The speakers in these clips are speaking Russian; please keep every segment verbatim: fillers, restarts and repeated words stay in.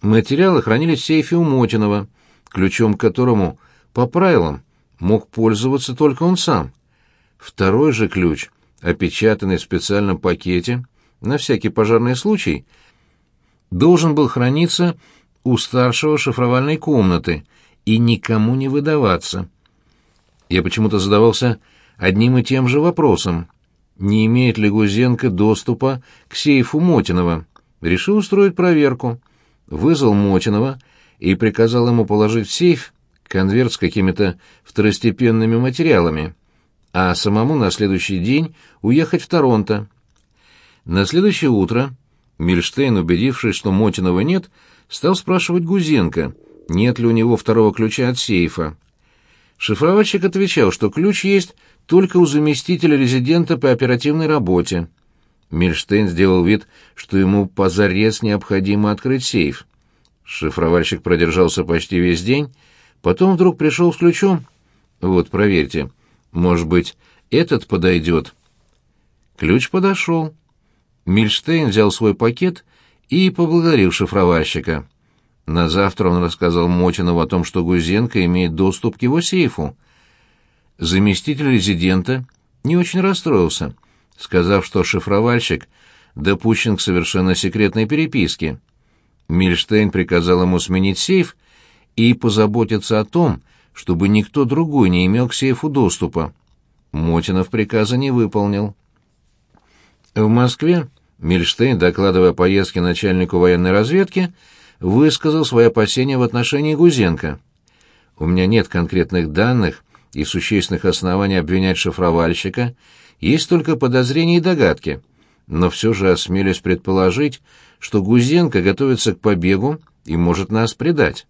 Материалы хранились в сейфе у Мотинова, ключом к которому, по правилам, мог пользоваться только он сам. Второй же ключ, опечатанный в специальном пакете, на всякий пожарный случай, должен был храниться у старшего шифровальной комнаты и никому не выдаваться. Я почему-то задавался одним и тем же вопросом: не имеет ли Гузенко доступа к сейфу Мотинова. Решил устроить проверку. Вызвал Мотинова и приказал ему положить в сейф конверт с какими-то второстепенными материалами, а самому на следующий день уехать в Торонто. На следующее утро Мильштейн, убедившись, что Мотинова нет, стал спрашивать Гузенко, нет ли у него второго ключа от сейфа. Шифровальщик отвечал, что ключ есть только у заместителя резидента по оперативной работе. Мильштейн сделал вид, что ему позарез необходимо открыть сейф. Шифровальщик продержался почти весь день, потом вдруг пришел с ключом. «Вот, проверьте, может быть, этот подойдет?» Ключ подошел. Мильштейн взял свой пакет и поблагодарил шифровальщика. На завтра он рассказал Мотинову о том, что Гузенко имеет доступ к его сейфу. Заместитель резидента не очень расстроился, сказав, что шифровальщик допущен к совершенно секретной переписке. Мильштейн приказал ему сменить сейф и позаботиться о том, чтобы никто другой не имел к сейфу доступа. Мотинов приказа не выполнил. В Москве Мильштейн, докладывая о поездке начальнику военной разведки, высказал свои опасения в отношении Гузенко. «У меня нет конкретных данных и существенных оснований обвинять шифровальщика, есть только подозрения и догадки, но все же осмелюсь предположить, что Гузенко готовится к побегу и может нас предать».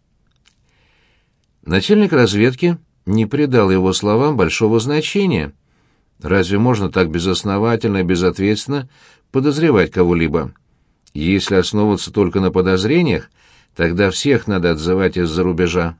Начальник разведки не придал его словам большого значения. Разве можно так безосновательно и безответственно подозревать кого-либо? Если основываться только на подозрениях, тогда всех надо отзывать из-за рубежа.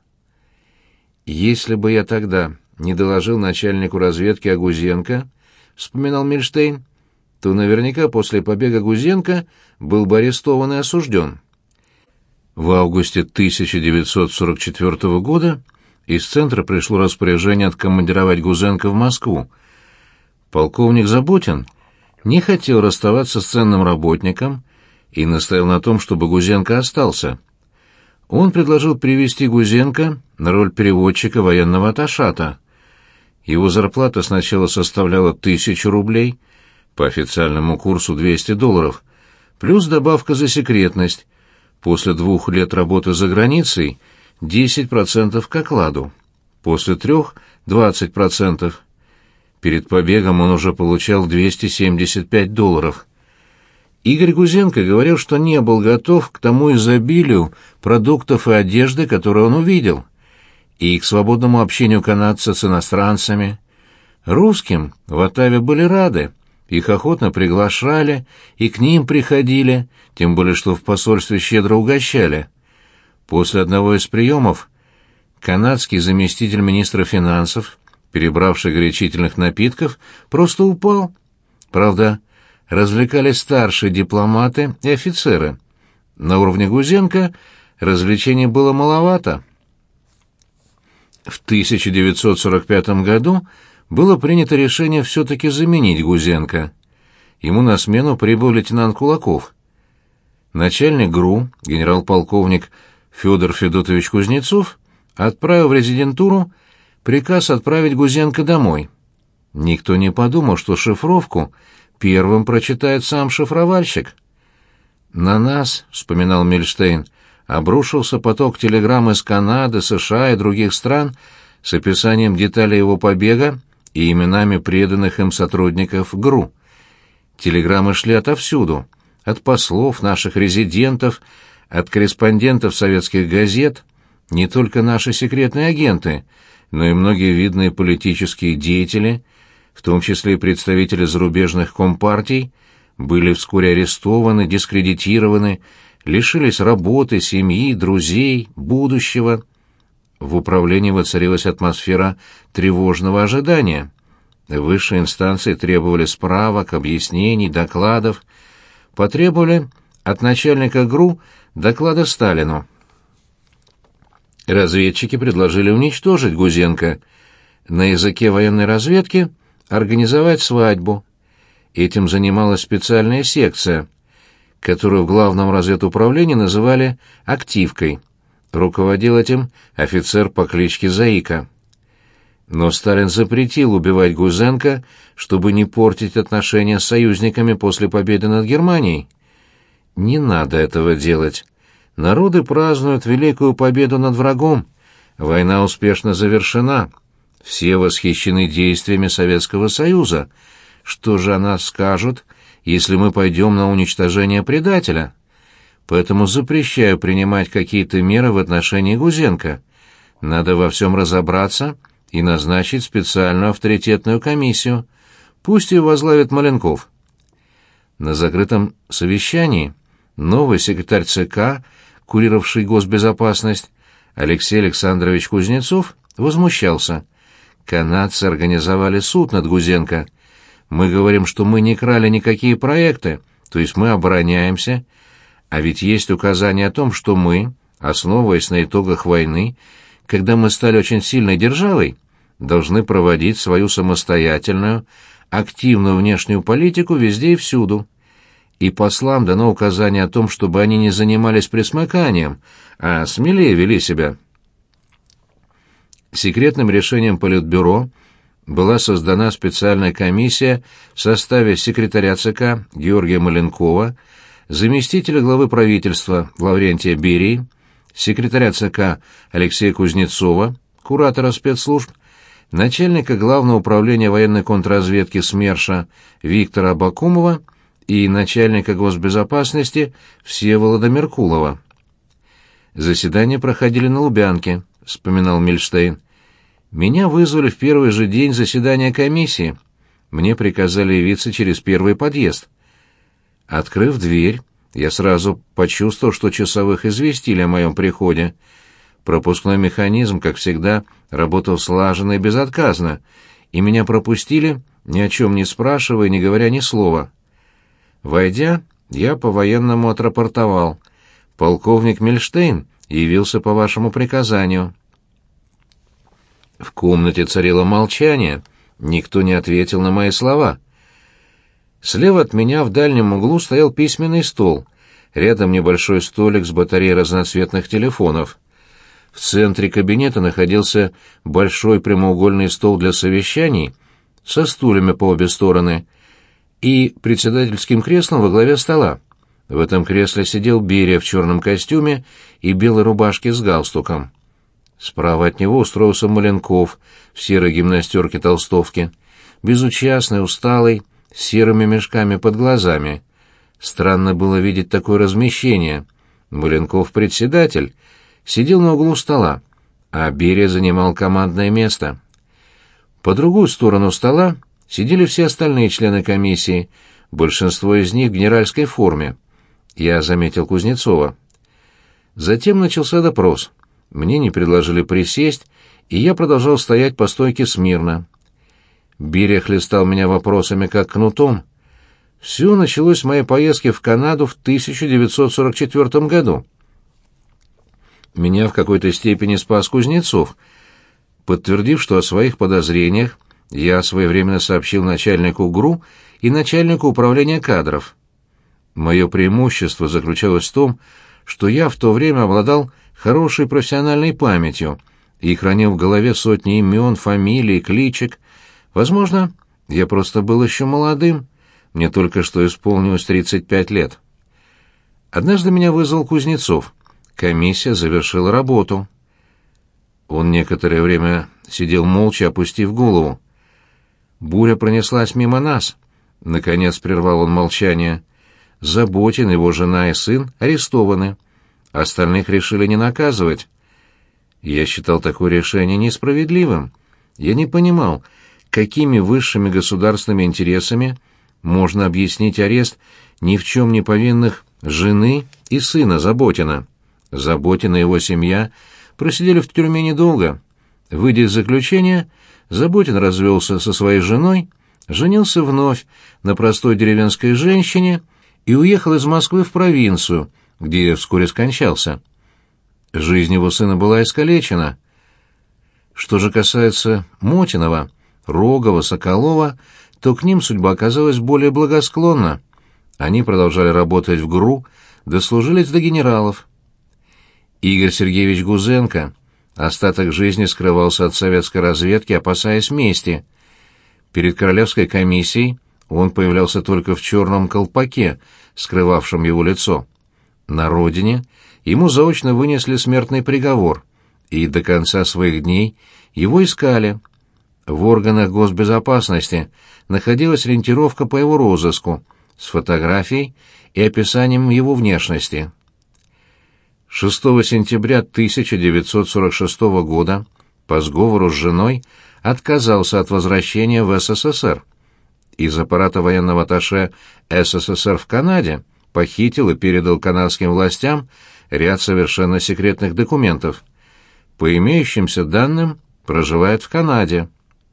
«Если бы я тогда не доложил начальнику разведки о Гузенко, — вспоминал Мильштейн, — то наверняка после побега Гузенко был бы арестован и осужден». В августе тысяча девятьсот сорок четвёртого года из центра пришло распоряжение откомандировать Гузенко в Москву. Полковник Заботин не хотел расставаться с ценным работником и настоял на том, чтобы Гузенко остался. Он предложил перевести Гузенко на роль переводчика военного атташата. Его зарплата сначала составляла тысячу рублей, по официальному курсу двести долларов, плюс добавка за секретность, после двух лет работы за границей десять процентов к окладу, после трех — двадцать процентов. Перед побегом он уже получал двести семьдесят пять долларов. Игорь Гузенко говорил, что не был готов к тому изобилию продуктов и одежды, которые он увидел, и к свободному общению канадца с иностранцами. Русским в Оттаве были рады, их охотно приглашали и к ним приходили, тем более что в посольстве щедро угощали. После одного из приемов канадский заместитель министра финансов, перебравший горячительных напитков, просто упал. Правда, развлекались старшие дипломаты и офицеры. На уровне Гузенко развлечений было маловато. В тысяча девятьсот сорок пятом году было принято решение все-таки заменить Гузенко. Ему на смену прибыл лейтенант Кулаков. Начальник ГРУ, генерал-полковник Федор Федотович Кузнецов, отправил в резидентуру приказ отправить Гузенко домой. Никто не подумал, что шифровку первым прочитает сам шифровальщик. «На нас, — вспоминал Мильштейн, — обрушился поток телеграмм из Канады, США и других стран с описанием деталей его побега и именами преданных им сотрудников ГРУ. Телеграммы шли отовсюду, от послов, наших резидентов, от корреспондентов советских газет, не только наши секретные агенты, но и многие видные политические деятели, в том числе и представители зарубежных компартий, были вскоре арестованы, дискредитированы, лишились работы, семьи, друзей, будущего. В управлении воцарилась атмосфера тревожного ожидания. Высшие инстанции требовали справок, объяснений, докладов, потребовали от начальника ГРУ доклада Сталину. Разведчики предложили уничтожить Гузенко, на языке военной разведки организовать свадьбу. Этим занималась специальная секция, которую в главном разведуправлении называли «активкой». Руководил этим офицер по кличке Заика. Но Сталин запретил убивать Гузенко, чтобы не портить отношения с союзниками после победы над Германией. Не надо этого делать. Народы празднуют великую победу над врагом. Война успешно завершена. Все восхищены действиями Советского Союза. Что же о нас скажут, если мы пойдем на уничтожение предателя? Поэтому запрещаю принимать какие-то меры в отношении Гузенко. Надо во всем разобраться и назначить специальную авторитетную комиссию. Пусть ее возглавит Маленков. На закрытом совещании новый секретарь ЦК, курировавший госбезопасность, Алексей Александрович Кузнецов, возмущался. Канадцы организовали суд над Гузенко. Мы говорим, что мы не крали никакие проекты, то есть мы обороняемся, а ведь есть указание о том, что мы, основываясь на итогах войны, когда мы стали очень сильной державой, должны проводить свою самостоятельную, активную внешнюю политику везде и всюду. И послам дано указание о том, чтобы они не занимались пресмыканием, а смелее вели себя. Секретным решением Политбюро была создана специальная комиссия в составе секретаря ЦК Георгия Маленкова, заместителя главы правительства Лаврентия Берии, секретаря ЦК Алексея Кузнецова, куратора спецслужб, начальника Главного управления военной контрразведки СМЕРШа Виктора Абакумова и начальника госбезопасности Всеволода Меркулова. Заседания проходили на Лубянке, вспоминал Мильштейн. Меня вызвали в первый же день заседания комиссии. Мне приказали явиться через первый подъезд. Открыв дверь, я сразу почувствовал, что часовых известили о моем приходе. Пропускной механизм, как всегда, работал слаженно и безотказно, и меня пропустили, ни о чем не спрашивая, не говоря ни слова. Войдя, я по-военному отрапортовал. Полковник Мильштейн явился по вашему приказанию. В комнате царило молчание, никто не ответил на мои слова. Слева от меня в дальнем углу стоял письменный стол, рядом небольшой столик с батареей разноцветных телефонов. В центре кабинета находился большой прямоугольный стол для совещаний со стульями по обе стороны и председательским креслом во главе стола. В этом кресле сидел Берия в черном костюме и белой рубашке с галстуком. Справа от него устроился Маленков в серой гимнастерке толстовки, безучастный, усталый, с серыми мешками под глазами. Странно было видеть такое размещение. Маленков, председатель, сидел на углу стола, а Берия занимал командное место. По другую сторону стола сидели все остальные члены комиссии, большинство из них в генеральской форме. Я заметил Кузнецова. Затем начался допрос. Мне не предложили присесть, и я продолжал стоять по стойке смирно. Берия хлестал меня вопросами как кнутом. Все началось с моей поездки в Канаду в тысяча девятьсот сорок четвёртом году. Меня в какой-то степени спас Кузнецов, подтвердив, что о своих подозрениях я своевременно сообщил начальнику ГРУ и начальнику управления кадров. Мое преимущество заключалось в том, что я в то время обладал хорошей профессиональной памятью и хранил в голове сотни имен, фамилий, кличек. Возможно, я просто был еще молодым, мне только что исполнилось тридцать пять лет. Однажды меня вызвал Кузнецов. Комиссия завершила работу. Он некоторое время сидел молча, опустив голову. Буря пронеслась мимо нас. Наконец прервал он молчание. Заботин, его жена и сын арестованы. Остальных решили не наказывать. Я считал такое решение несправедливым. Я не понимал, какими высшими государственными интересами можно объяснить арест ни в чем не повинных жены и сына Заботина. Заботин и его семья просидели в тюрьме недолго. Выйдя из заключения, Заботин развелся со своей женой, женился вновь на простой деревенской женщине и уехал из Москвы в провинцию, где вскоре скончался. Жизнь его сына была искалечена. Что же касается Мотинова, Рогова, Соколова, то к ним судьба оказалась более благосклонна. Они продолжали работать в ГРУ, дослужились до генералов. Игорь Сергеевич Гузенко остаток жизни скрывался от советской разведки, опасаясь мести. Перед Королевской комиссией он появлялся только в черном колпаке, скрывавшем его лицо. На родине ему заочно вынесли смертный приговор, и до конца своих дней его искали. В органах госбезопасности находилась ориентировка по его розыску с фотографией и описанием его внешности. шестого сентября тысяча девятьсот сорок шестого года по сговору с женой отказался от возвращения в СССР. Из аппарата военного атташе СССР в Канаде похитил и передал канадским властям ряд совершенно секретных документов. По имеющимся данным, проживает в Канаде.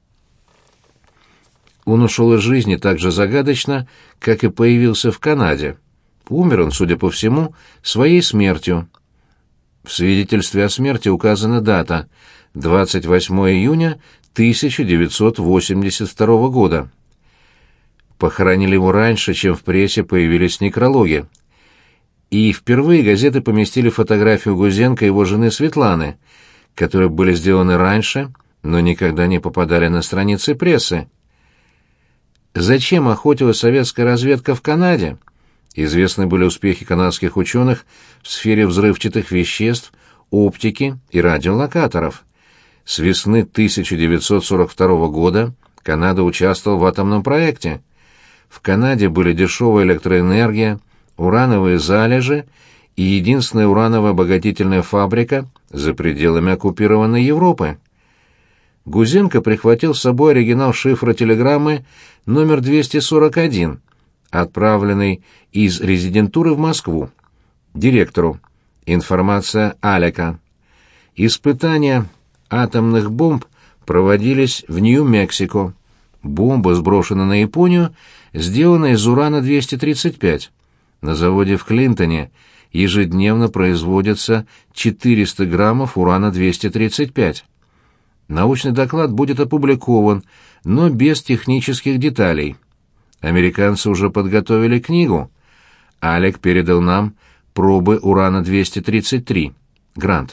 Он ушел из жизни так же загадочно, как и появился в Канаде. Умер он, судя по всему, своей смертью. В свидетельстве о смерти указана дата — двадцать восьмого июня тысяча девятьсот восемьдесят второго года. Похоронили его раньше, чем в прессе появились некрологи. И впервые газеты поместили фотографию Гузенко и его жены Светланы, которые были сделаны раньше, но никогда не попадали на страницы прессы. Зачем охотилась советская разведка в Канаде? Известны были успехи канадских ученых в сфере взрывчатых веществ, оптики и радиолокаторов. С весны тысяча девятьсот сорок второго года Канада участвовала в атомном проекте. В Канаде были дешевая электроэнергия, урановые залежи и единственная ураново-обогатительная фабрика за пределами оккупированной Европы. Гузенко прихватил с собой оригинал шифра телеграммы номер двести сорок один, отправленный из резидентуры в Москву. Директору. Информация Алека. Испытания атомных бомб проводились в Нью-Мексико. Бомба, сброшена на Японию, сделана из урана двести тридцать пять. На заводе в Клинтоне ежедневно производится четыреста граммов урана двести тридцать пять. Научный доклад будет опубликован, но без технических деталей. Американцы уже подготовили книгу. Алек передал нам пробы урана двести тридцать три. Грант.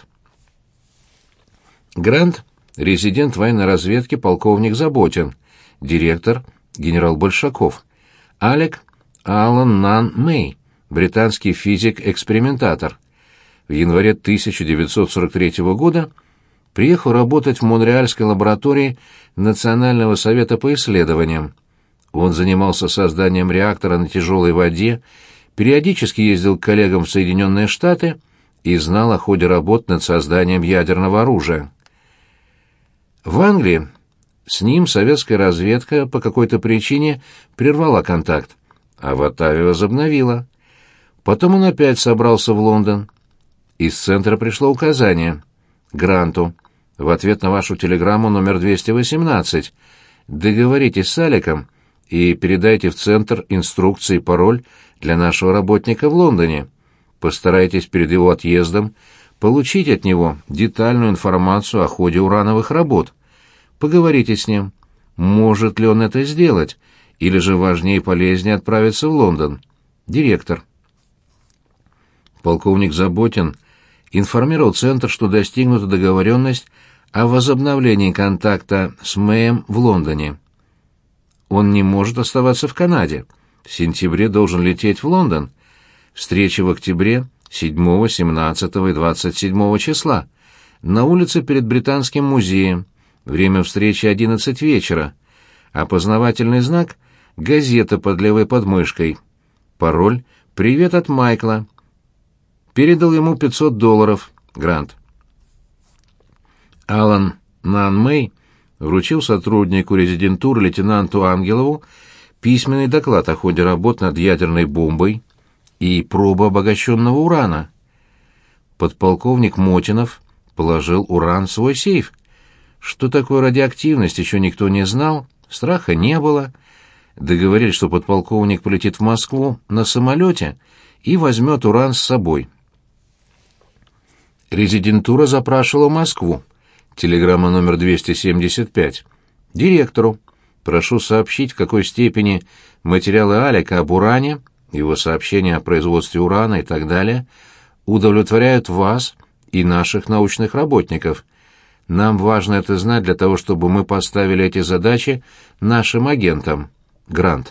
Грант — резидент военной разведки полковник Заботин, директор — генерал Большаков. Алек — Алан Нан Мэй, британский физик-экспериментатор. В январе тысяча девятьсот сорок третьего года приехал работать в Монреальской лаборатории Национального совета по исследованиям. Он занимался созданием реактора на тяжелой воде, периодически ездил к коллегам в Соединенные Штаты и знал о ходе работ над созданием ядерного оружия. В Англии с ним советская разведка по какой-то причине прервала контакт, а в Оттаве возобновила. Потом он опять собрался в Лондон. Из центра пришло указание. Гранту. В ответ на вашу телеграмму номер двести восемнадцать. Договоритесь с Аликом и передайте в центр инструкции и пароль для нашего работника в Лондоне. Постарайтесь перед его отъездом получить от него детальную информацию о ходе урановых работ. Поговорите с ним. Может ли он это сделать, или же важнее и полезнее отправиться в Лондон? Директор. Полковник Заботин информировал Центр, что достигнута договоренность о возобновлении контакта с Мэем в Лондоне. Он не может оставаться в Канаде. В сентябре должен лететь в Лондон. Встреча в октябре, седьмого, семнадцатого и двадцать седьмого числа. На улице перед Британским музеем. Время встречи одиннадцать вечера. Опознавательный знак — газета под левой подмышкой. Пароль — «Привет от Майкла». Передал ему пятьсот долларов. Грант. Алан Нан Мэй вручил сотруднику резидентуры лейтенанту Ангелову письменный доклад о ходе работ над ядерной бомбой и пробу обогащенного урана. Подполковник Мотинов положил уран в свой сейф. Что такое радиоактивность, еще никто не знал, страха не было. договорились, что подполковник полетит в Москву на самолете и возьмет уран с собой. Резидентура запрашивала Москву. Телеграмма номер двести семьдесят пять. Директору. Прошу сообщить, в какой степени материалы Алика об уране, его сообщения о производстве урана и так далее, удовлетворяют вас и наших научных работников. Нам важно это знать для того, чтобы мы поставили эти задачи нашим агентам. Грант.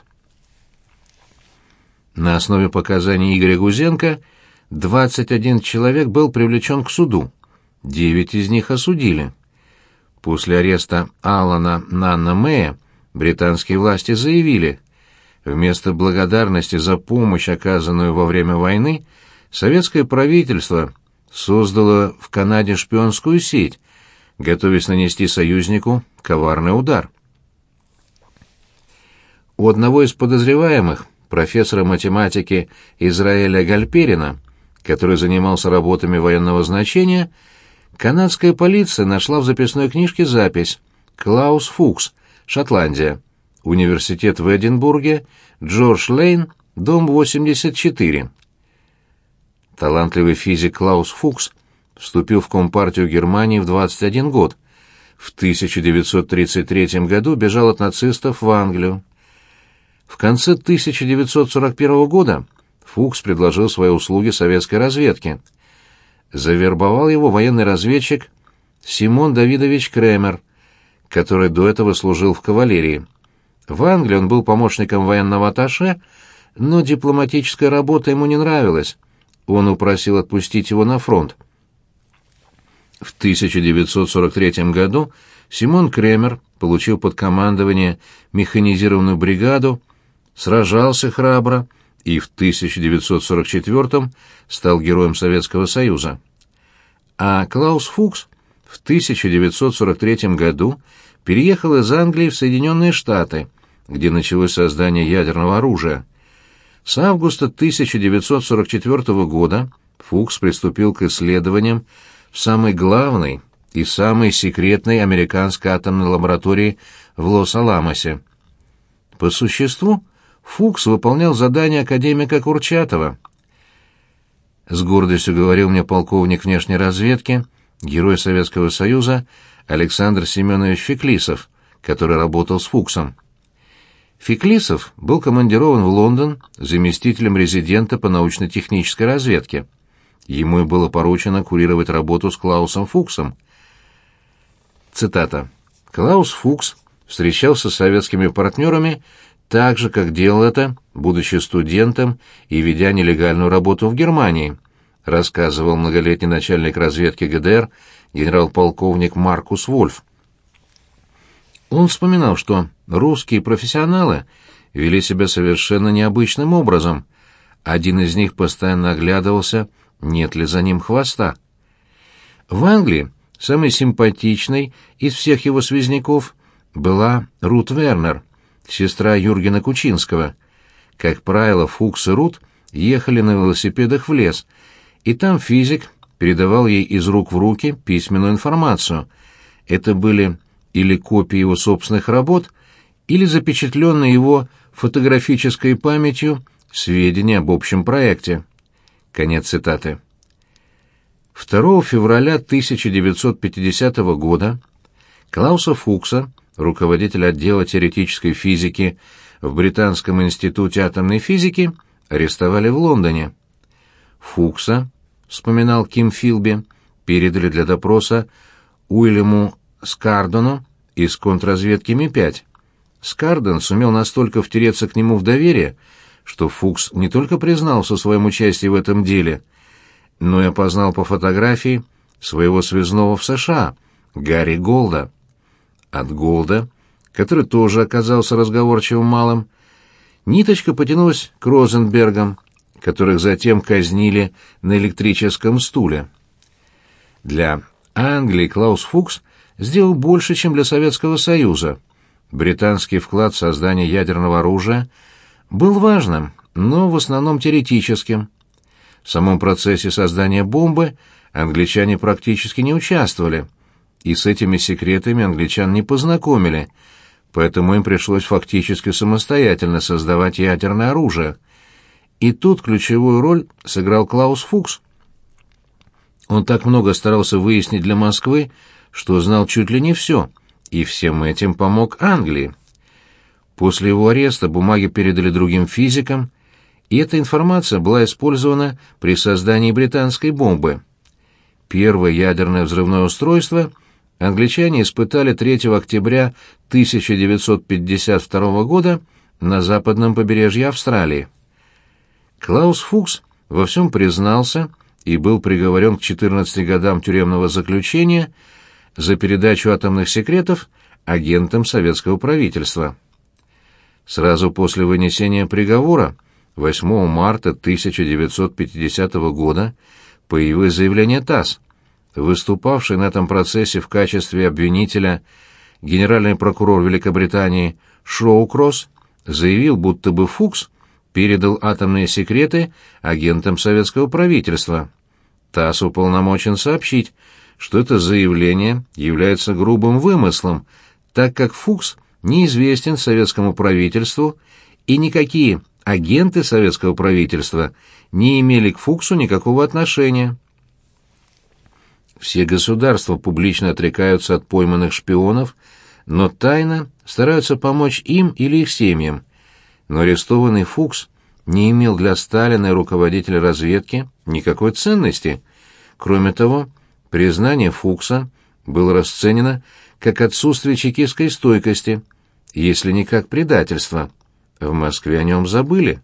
На основе показаний Игоря Гузенко двадцать один человек был привлечен к суду. девять из них осудили. После ареста Алана Нанна Мэя британские власти заявили, вместо благодарности за помощь, оказанную во время войны, советское правительство создало в Канаде шпионскую сеть, готовясь нанести союзнику коварный удар. У одного из подозреваемых, профессора математики Израиля Гальперина, который занимался работами военного значения, канадская полиция нашла в записной книжке запись «Клаус Фукс, Шотландия. Университет в Эдинбурге, Джордж Лейн, дом восемьдесят четыре». Талантливый физик Клаус Фукс вступил в Компартию Германии в двадцать один год. В тысяча девятьсот тридцать третьем году бежал от нацистов в Англию. В конце тысяча девятьсот сорок первого года Фукс предложил свои услуги советской разведке. Завербовал его военный разведчик Симон Давидович Кремер, который до этого служил в кавалерии. В Англии он был помощником военного атташе, но дипломатическая работа ему не нравилась. Он упросил отпустить его на фронт. В тысяча девятьсот сорок третьем году Симон Кремер получил под командование механизированную бригаду, сражался храбро и в тысяча девятьсот сорок четвёртом стал героем Советского Союза. А Клаус Фукс в тысяча девятьсот сорок третьем году переехал из Англии в Соединенные Штаты, где началось создание ядерного оружия. С августа тысяча девятьсот сорок четвёртого года Фукс приступил к исследованиям в самой главной и самой секретной американской атомной лаборатории в Лос-Аламосе. По существу, Фукс выполнял задания академика Курчатова. С гордостью говорил мне полковник внешней разведки, герой Советского Союза Александр Семенович Феклисов, который работал с Фуксом. Феклисов был командирован в Лондон заместителем резидента по научно-технической разведке. Ему и было поручено курировать работу с Клаусом Фуксом. Цитата. «Клаус Фукс встречался с советскими партнерами так же, как делал это, будучи студентом и ведя нелегальную работу в Германии», рассказывал многолетний начальник разведки ГДР генерал-полковник Маркус Вольф. Он вспоминал, что русские профессионалы вели себя совершенно необычным образом. Один из них постоянно оглядывался, нет ли за ним хвоста. В Англии самой симпатичной из всех его связняков была Рут Вернер, сестра Юргена Кучинского. Как правило, Фукс и Рут ехали на велосипедах в лес, и там физик передавал ей из рук в руки письменную информацию. Это были или копии его собственных работ, или запечатленные его фотографической памятью сведения об общем проекте. Конец цитаты. второго февраля тысяча девятьсот пятидесятого года Клауса Фукса, руководителя отдела теоретической физики в Британском институте атомной физики, арестовали в Лондоне. Фукса, вспоминал Ким Филби, передали для допроса Уильяму Скардону из контрразведки Ми пять. Скардон сумел настолько втереться к нему в доверие, что Фукс не только признался в своем участии в этом деле, но и опознал по фотографии своего связного в США, Гарри Голда. От Голда, который тоже оказался разговорчивым малым, ниточка потянулась к Розенбергам, которых затем казнили на электрическом стуле. Для Англии Клаус Фукс сделал больше, чем для Советского Союза. Британский вклад в создание ядерного оружия был важным, но в основном теоретическим. В самом процессе создания бомбы англичане практически не участвовали, и с этими секретами англичан не познакомили, поэтому им пришлось фактически самостоятельно создавать ядерное оружие. И тут ключевую роль сыграл Клаус Фукс. Он так много старался выяснить для Москвы, что знал чуть ли не все, и всем этим помог Англии. После его ареста бумаги передали другим физикам, и эта информация была использована при создании британской бомбы. Первое ядерное взрывное устройство англичане испытали третьего октября тысяча девятьсот пятьдесят второго года на западном побережье Австралии. Клаус Фукс во всем признался и был приговорен к четырнадцати годам тюремного заключения за передачу атомных секретов агентам советского правительства. Сразу после вынесения приговора, восьмого марта тысяча девятьсот пятидесятого года, появилось заявление ТАСС. Выступавший на этом процессе в качестве обвинителя генеральный прокурор Великобритании Шоукросс заявил, будто бы Фукс передал атомные секреты агентам советского правительства. ТАСС уполномочен сообщить, что это заявление является грубым вымыслом, так как Фукс неизвестен советскому правительству, и никакие агенты советского правительства не имели к Фуксу никакого отношения. Все государства публично отрекаются от пойманных шпионов, но тайно стараются помочь им или их семьям. Но арестованный Фукс не имел для Сталина и руководителя разведки никакой ценности. Кроме того, признание Фукса было расценено как отсутствие чекистской стойкости, если не как предательство. В Москве о нем забыли.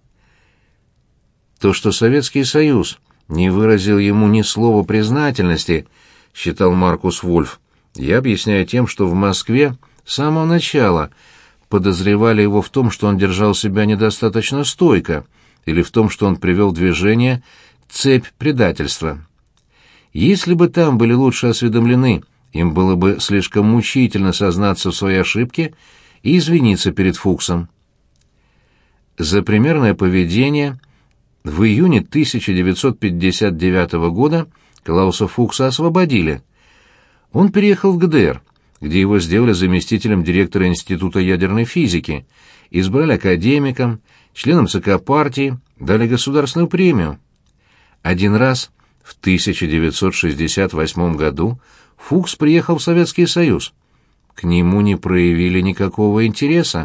То, что Советский Союз не выразил ему ни слова признательности, считал Маркус Вольф, я объясняю тем, что в Москве с самого начала подозревали его в том, что он держал себя недостаточно стойко, или в том, что он привел в движение цепь предательства. Если бы там были лучше осведомлены, им было бы слишком мучительно сознаться в своей ошибке и извиниться перед Фуксом. За примерное поведение в июне тысяча девятьсот пятьдесят девятого года Клауса Фукса освободили. Он переехал в ГДР, где его сделали заместителем директора Института ядерной физики, избрали академиком, членом ЦК партии, дали государственную премию. Один раз, в тысяча девятьсот шестьдесят восьмом году, Фукс приехал в Советский Союз. К нему не проявили никакого интереса.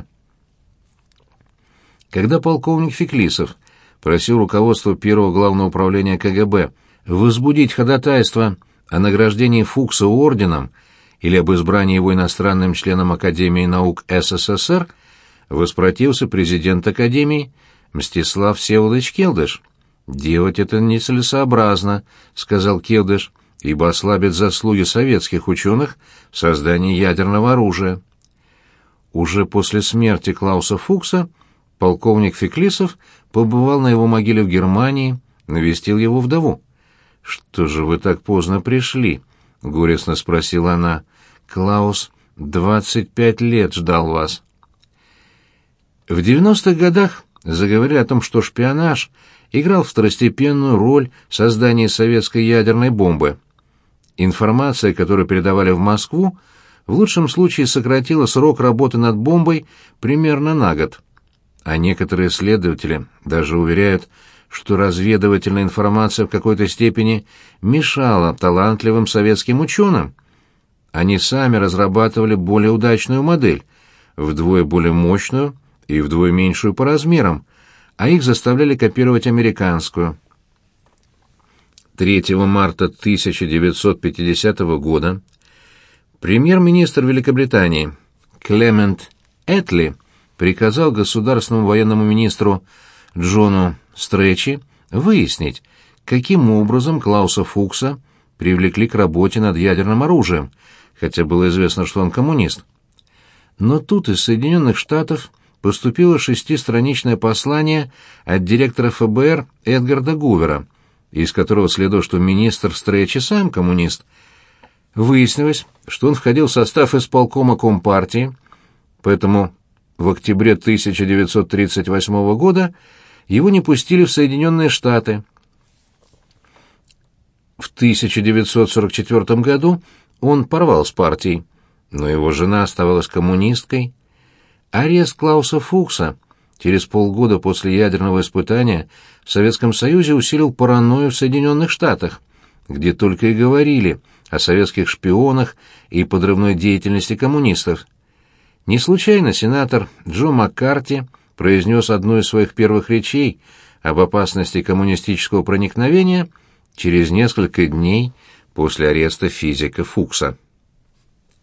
Когда полковник Феклисов просил руководство первого главного управления КГБ возбудить ходатайство о награждении Фукса орденом или об избрании его иностранным членом Академии наук СССР, воспротивился президент Академии Мстислав Всеволодович Келдыш. «Делать это нецелесообразно», — сказал Келдыш, «ибо ослабит заслуги советских ученых в создании ядерного оружия». Уже после смерти Клауса Фукса полковник Феклисов побывал на его могиле в Германии, навестил его вдову. «Что же вы так поздно пришли?» — горестно спросила она. «Клаус двадцать пять лет ждал вас». В девяностых годах заговорили о том, что шпионаж играл второстепенную роль в создании советской ядерной бомбы. Информация, которую передавали в Москву, в лучшем случае сократила срок работы над бомбой примерно на год. А некоторые исследователи даже уверяют, что разведывательная информация в какой-то степени мешала талантливым советским ученым. Они сами разрабатывали более удачную модель, вдвое более мощную и вдвое меньшую по размерам, а их заставляли копировать американскую. третьего марта тысяча девятьсот пятидесятого года премьер-министр Великобритании Клемент Этли приказал государственному военному министру Джону Стречи выяснить, каким образом Клауса Фукса привлекли к работе над ядерным оружием, хотя было известно, что он коммунист. Но тут из Соединенных Штатов поступило шестистраничное послание от директора ФБР Эдгарда Гувера, из которого следовало, что министр Стречи сам коммунист. Выяснилось, что он входил в состав исполкома Компартии, поэтому в октябре тысяча девятьсот тридцать восьмого года его не пустили в Соединенные Штаты. В тысяча девятьсот сорок четвёртом году он порвал с партией, но его жена оставалась коммунисткой. Арест Клауса Фукса через полгода после ядерного испытания в Советском Союзе усилил паранойю в Соединенных Штатах, где только и говорили о советских шпионах и подрывной деятельности коммунистов. Не случайно сенатор Джо Маккарти произнес одну из своих первых речей об опасности коммунистического проникновения через несколько дней после ареста физика Фукса.